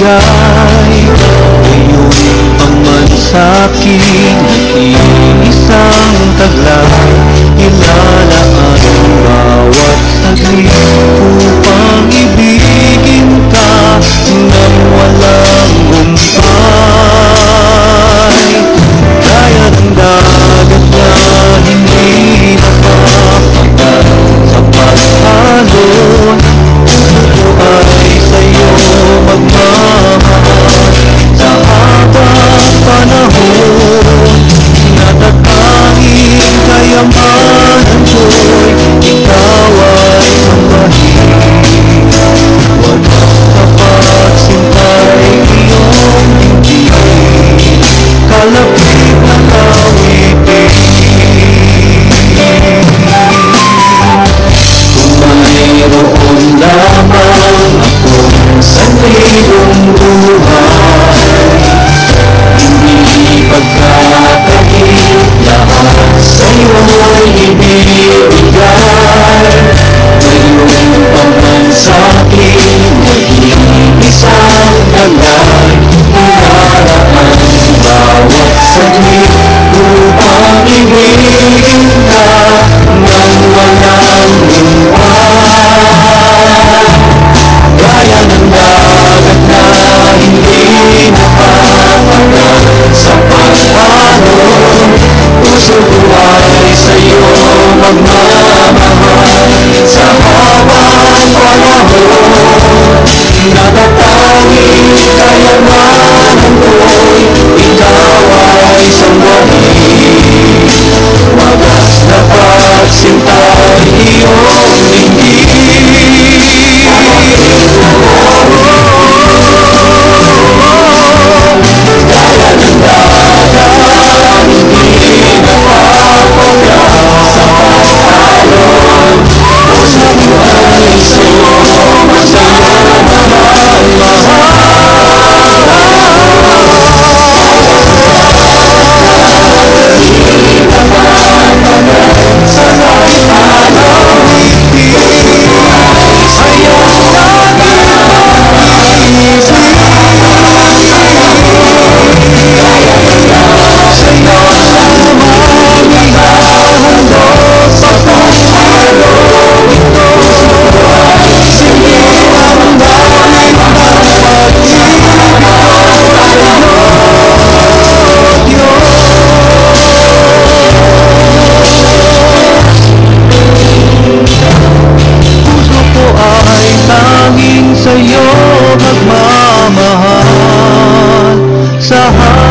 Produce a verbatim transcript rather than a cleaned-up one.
ibigay. Ngayon pa man sa'king nag-iisang taglay, ilalaan bawat saglit upang ibigin ka nang walang humpay. Gaya ng dagat na hindi napapagat sa pag-alon, puso ko ay sa'yo magmamahal sa habang panahon. Natatanging kayamanan ko'y ikaw ay sambahin. Wagas na pagsintay iyong dinggin, kalapit na awitin. Kung mayroon lamang akong sanlibuong buhay, hindi pagkakait lahat sa'yo'y ibibigay. Ngayon pa man sa'kin nag-iisang taglay, ilaraan bawat saglit upang ibigin ka nang walang humpay. Gaya ng dagat na hindi napapagat sa pag-alon, puso ko ay sa'yo magmamahal sa habang panahon. Natatanging kayamanan ko'y ikaw ay sambahin. Wagas na pagsintay iyong dinggin, gaya ng dagat hindi napapagat sa pag-alon, puso ko ay sa'yo magmamahal. Hindi napapagat sa pag-alon, puso ko ay sa'yo sa'yo magmamahal sa